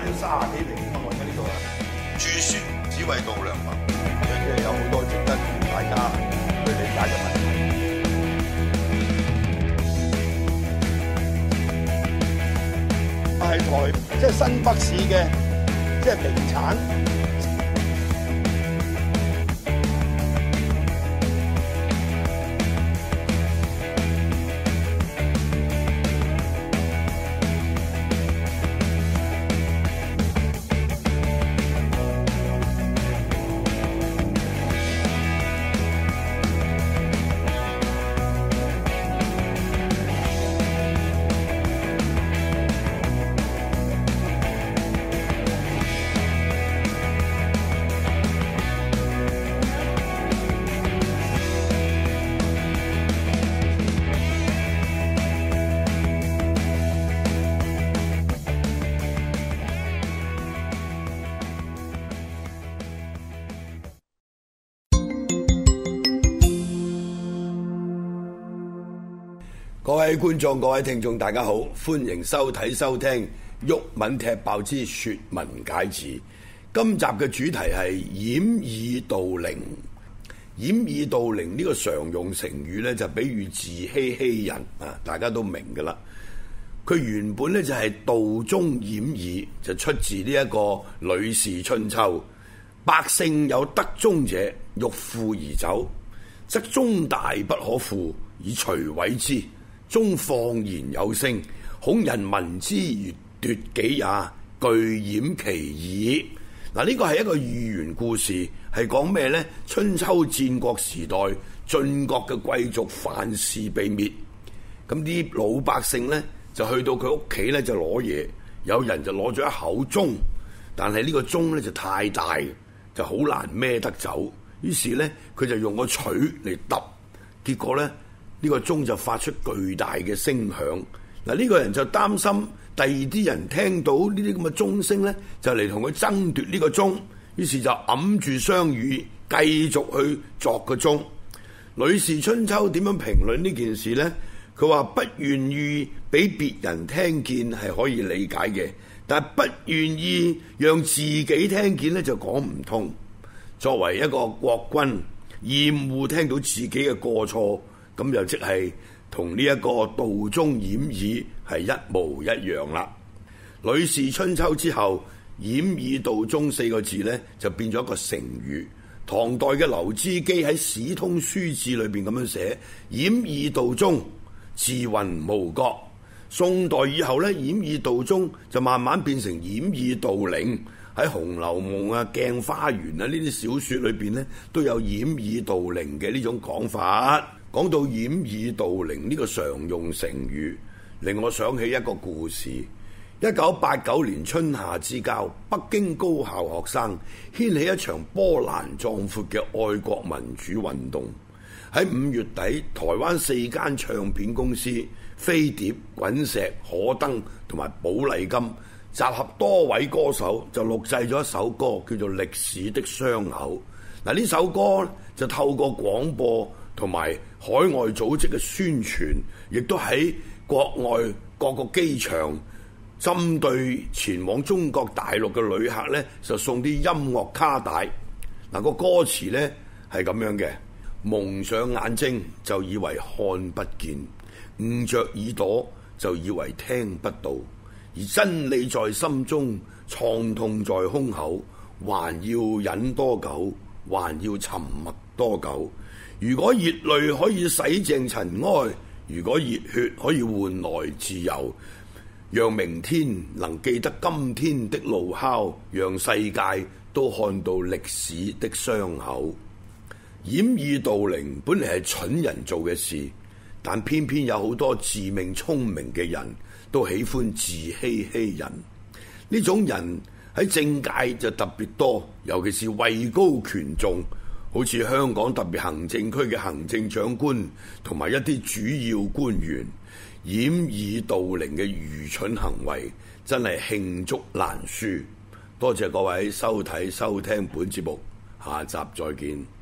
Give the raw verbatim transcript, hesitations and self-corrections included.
都三十幾平方我喺呢度啦。 著書只為度良民， 即係有好多值得大家去理解嘅問題。係台即係新北市嘅即係名產。 各位觀眾、各位聽眾，大家好，歡迎收睇、收聽《毓民踢爆之說文解字》。今集嘅主題係掩耳盜鈴。掩耳盜鈴呢個常用成語呢，就比喻自欺欺人啊！大家都明㗎啦。佢原本呢，就係盜鐘掩耳，就出自呢一個《呂氏春秋》。百姓有得鐘者，欲負而走，則鐘大不可負，以錘毀之。鐘放然有聲，恐人聞之而奪己也，具掩其耳。嗱，呢個係一個寓言故事，係講咩呢？春秋戰國時代，晉國嘅貴族范氏被滅，咁啲老百姓呢，就去到佢屋企呢，就攞嘢，有人就攞咗一口鐘，但係呢個鐘呢，就太大，就好難孭得走，於是呢，佢就用個錘嚟揼，結果呢。呢個鐘就發出巨大嘅聲響。嗱，呢個人就擔心第二啲人聽到呢啲咁嘅鐘聲呢，就嚟同佢爭奪呢個鐘，於是就揞住雙耳，繼續去鑿個鐘。呂氏春秋點樣評論呢件事呢？佢話不願意俾別人聽見係可以理解嘅，但係不願意讓自己聽見呢，就講唔通。作為一個國君，厭惡聽到自己嘅過錯。咁又即係同呢一個盜鐘掩耳係一模一樣啦。呂氏春秋之後，掩耳盜鐘四個字呢，就變咗一個成語。唐代嘅劉知基喺《史通書志》裏邊咁樣寫：掩耳盜鐘，自云無國。宋代以後呢，掩耳盜鐘就慢慢變成掩耳盜鈴。喺《紅樓夢》啊、《鏡花緣》啊呢啲小説裏邊呢，都有掩耳盜鈴嘅呢種講法。講到掩耳盜鈴呢個常用成語，令我想起一個故事。一九八九年春夏之交，北京高校學生掀起一場波瀾壯闊嘅愛國民主運動。喺五月底，台灣四間唱片公司飛碟、滾石、可登同埋寶麗金集合多位歌手，就錄製咗一首歌，叫做《歷史的傷口》。嗱，呢首歌就透過廣播同埋海外組織嘅宣傳，亦都喺國外各個機場針對前往中國大陸嘅旅客呢，就送啲音樂卡帶。嗱，個歌詞呢係咁樣嘅：蒙上眼睛就以為看不見，捂着耳朵就以為聽不到，而真理在心中，創痛在胸口，還要忍多久？還要沉默多久？如果熱淚可以洗淨塵埃，如果熱血可以換來自由，讓明天能記得今天的怒吼，讓世界都看到歷史的傷口。掩耳盜鈴本嚟係蠢人做嘅事，但偏偏有好多自命聰明嘅人都喜歡自欺欺人。呢種人喺政界就特別多，尤其是位高權重，好似香港特別行政區嘅行政長官同埋一啲主要官員，掩耳盜鈴嘅愚蠢行為真係罄竹難書。多謝各位收睇收聽本節目，下集再見。